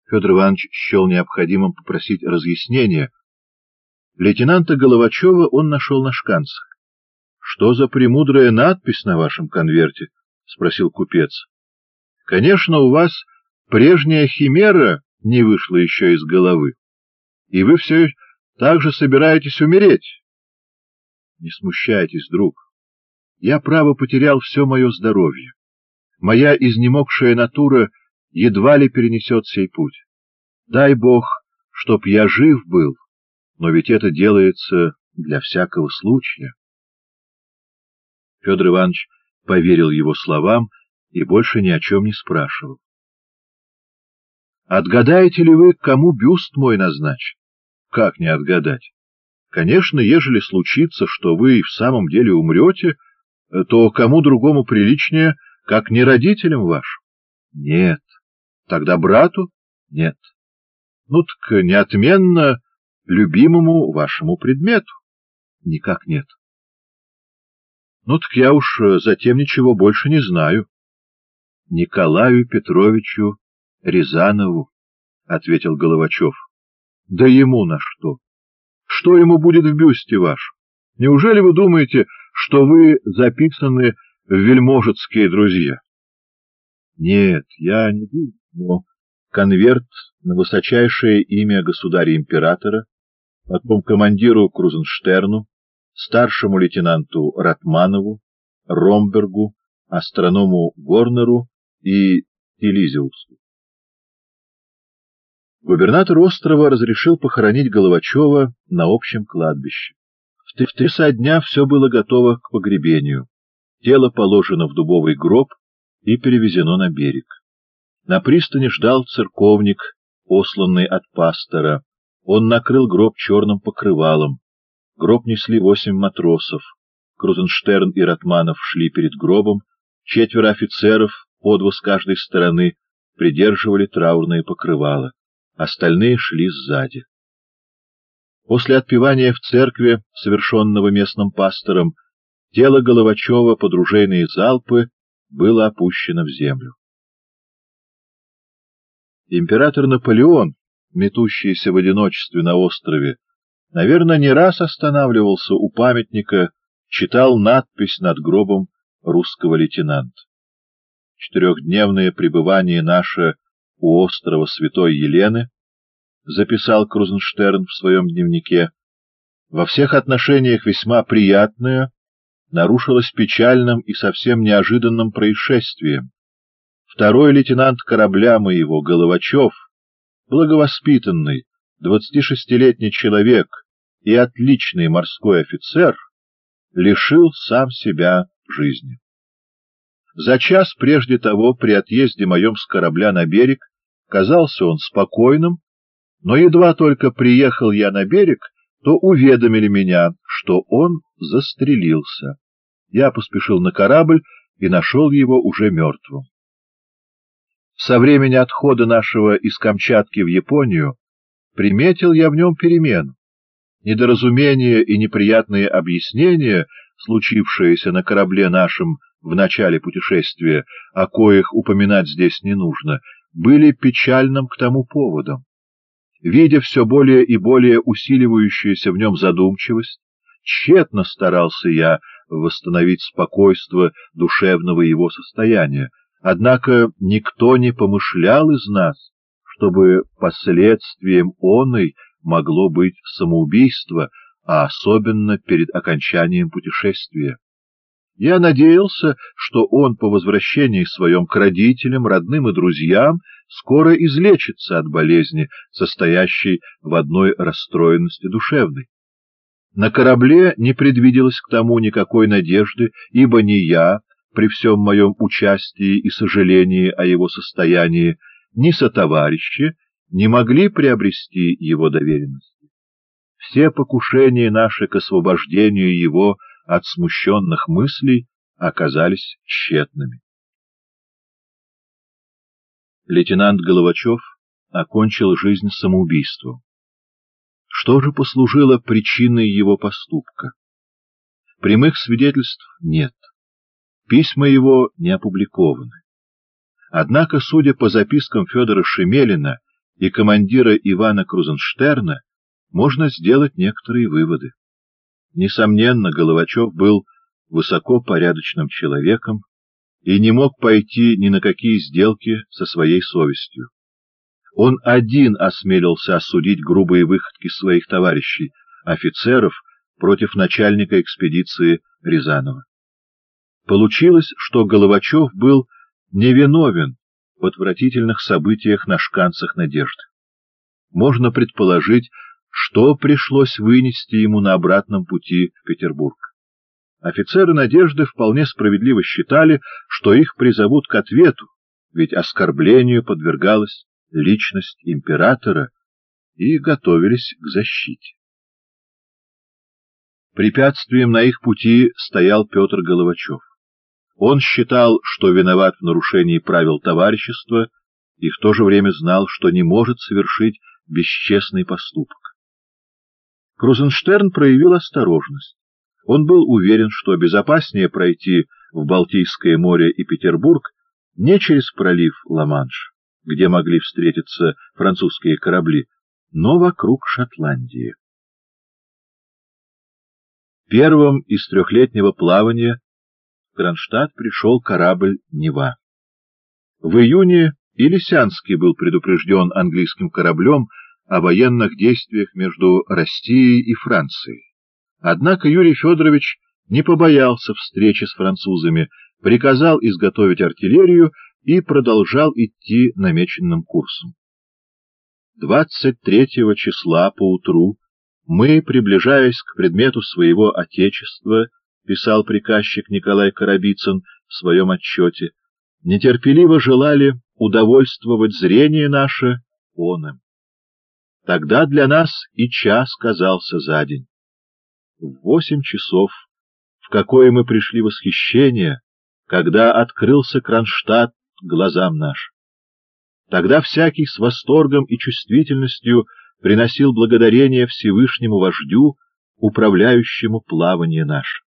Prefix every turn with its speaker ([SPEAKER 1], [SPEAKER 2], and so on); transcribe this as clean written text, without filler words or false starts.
[SPEAKER 1] Федор Иванович счел необходимым попросить разъяснения. Лейтенанта Головачева он нашел на шканцах. — Что за премудрая надпись на вашем конверте? — спросил купец. — Конечно, у вас прежняя химера не вышла еще из головы, и вы все так же собираетесь умереть. — Не смущайтесь, друг. Я, право, потерял все мое здоровье. Моя изнемогшая натура едва ли перенесет сей путь. Дай Бог, чтоб я жив был, но ведь это делается для всякого случая. Федор Иванович поверил его словам и больше ни о чем не спрашивал. — Отгадаете ли вы, кому бюст мой назначен? — Как не отгадать? Конечно, ежели случится, что вы в самом деле умрете, то кому другому приличнее, как не родителям вашим? — Нет. — Тогда брату? — Нет. — Ну так неотменно любимому вашему предмету? — Никак нет. — Ну так я уж затем ничего больше не знаю. — Николаю Петровичу Рязанову, — ответил Головачев. — Да ему на что? Что ему будет в бюсте вашем? Неужели вы думаете, что вы записаны в вельможецкие друзья? — Нет, я не думаю, но конверт на высочайшее имя государя-императора, потом командиру Крузенштерну, старшему лейтенанту Ратманову, Ромбергу, астроному Горнеру и Элизиусу. Губернатор острова разрешил похоронить Головачева на общем кладбище. В 3 часа дня все было готово к погребению. Тело положено в дубовый гроб и перевезено на берег. На пристани ждал церковник, посланный от пастора. Он накрыл гроб черным покрывалом. Гроб несли 8 матросов. Крузенштерн и Ратманов шли перед гробом. 4 офицеров, по 2 с каждой стороны, придерживали траурные покрывала. Остальные шли сзади. После отпевания в церкви, совершенного местным пастором, тело Головачева под ружейные залпы было опущено в землю. Император Наполеон, метущийся в одиночестве на острове, наверное, не раз останавливался у памятника, читал надпись над гробом русского лейтенанта. 4-дневное пребывание наше у острова Святой Елены, записал Крузенштерн в своем дневнике, во всех отношениях весьма приятное, нарушилось печальным и совсем неожиданным происшествием. Второй лейтенант корабля моего, Головачев, благовоспитанный, 26-летний человек и отличный морской офицер, лишил сам себя жизни. За час прежде того, при отъезде моем с корабля на берег, казался он спокойным, но едва только приехал я на берег, то уведомили меня, что он застрелился. Я поспешил на корабль и нашел его уже мертвым. Со времени отхода нашего из Камчатки в Японию приметил я в нем перемену. Недоразумения и неприятные объяснения, случившиеся на корабле нашем в начале путешествия, о коих упоминать здесь не нужно, были печальным к тому поводом. Видя все более и более усиливающуюся в нем задумчивость, тщетно старался я восстановить спокойствие душевного его состояния, однако никто не помышлял из нас, чтобы последствием оной могло быть самоубийство, а особенно перед окончанием путешествия. Я надеялся, что он по возвращении своем к родителям, родным и друзьям скоро излечится от болезни, состоящей в одной расстроенности душевной. На корабле не предвиделось к тому никакой надежды, ибо ни я, при всем моем участии и сожалении о его состоянии, ни сотоварищи не могли приобрести его доверенности. Все покушения наши к освобождению его от смущенных мыслей оказались тщетными. Лейтенант Головачев окончил жизнь самоубийством. Что же послужило причиной его поступка? Прямых свидетельств нет. Письма его не опубликованы. Однако, судя по запискам Федора Шемелина и командира Ивана Крузенштерна можно сделать некоторые выводы. Несомненно, Головачев был высокопорядочным человеком и не мог пойти ни на какие сделки со своей совестью. Он один осмелился осудить грубые выходки своих товарищей, офицеров, против начальника экспедиции Рязанова. Получилось, что Головачев был невиновен в отвратительных событиях на шканцах Надежды. Можно предположить, что пришлось вынести ему на обратном пути в Петербург. Офицеры Надежды вполне справедливо считали, что их призовут к ответу, ведь оскорблению подвергалась личность императора, и готовились к защите. Препятствием на их пути стоял Петр Головачев. Он считал, что виноват в нарушении правил товарищества, и в то же время знал, что не может совершить бесчестный поступок. Крузенштерн проявил осторожность. Он был уверен, что безопаснее пройти в Балтийское море и Петербург не через пролив Ла-Манш, где могли встретиться французские корабли, но вокруг Шотландии. Первым из трехлетнего плавания в Кронштадт пришел корабль «Нева». В июне и Лисянский был предупрежден английским кораблем о военных действиях между Россией и Францией. Однако Юрий Федорович не побоялся встречи с французами, приказал изготовить артиллерию и продолжал идти намеченным курсом. 23 числа поутру мы, приближаясь к предмету своего отечества, писал приказчик Николай Коробицын в своем отчете, нетерпеливо желали удовольствовать зрение наше оным. Тогда для нас и час казался за день. В 8 часов, в какое мы пришли восхищение, когда открылся Кронштадт глазам нашим. Тогда всякий с восторгом и чувствительностью приносил благодарение Всевышнему Вождю, управляющему плавание наше.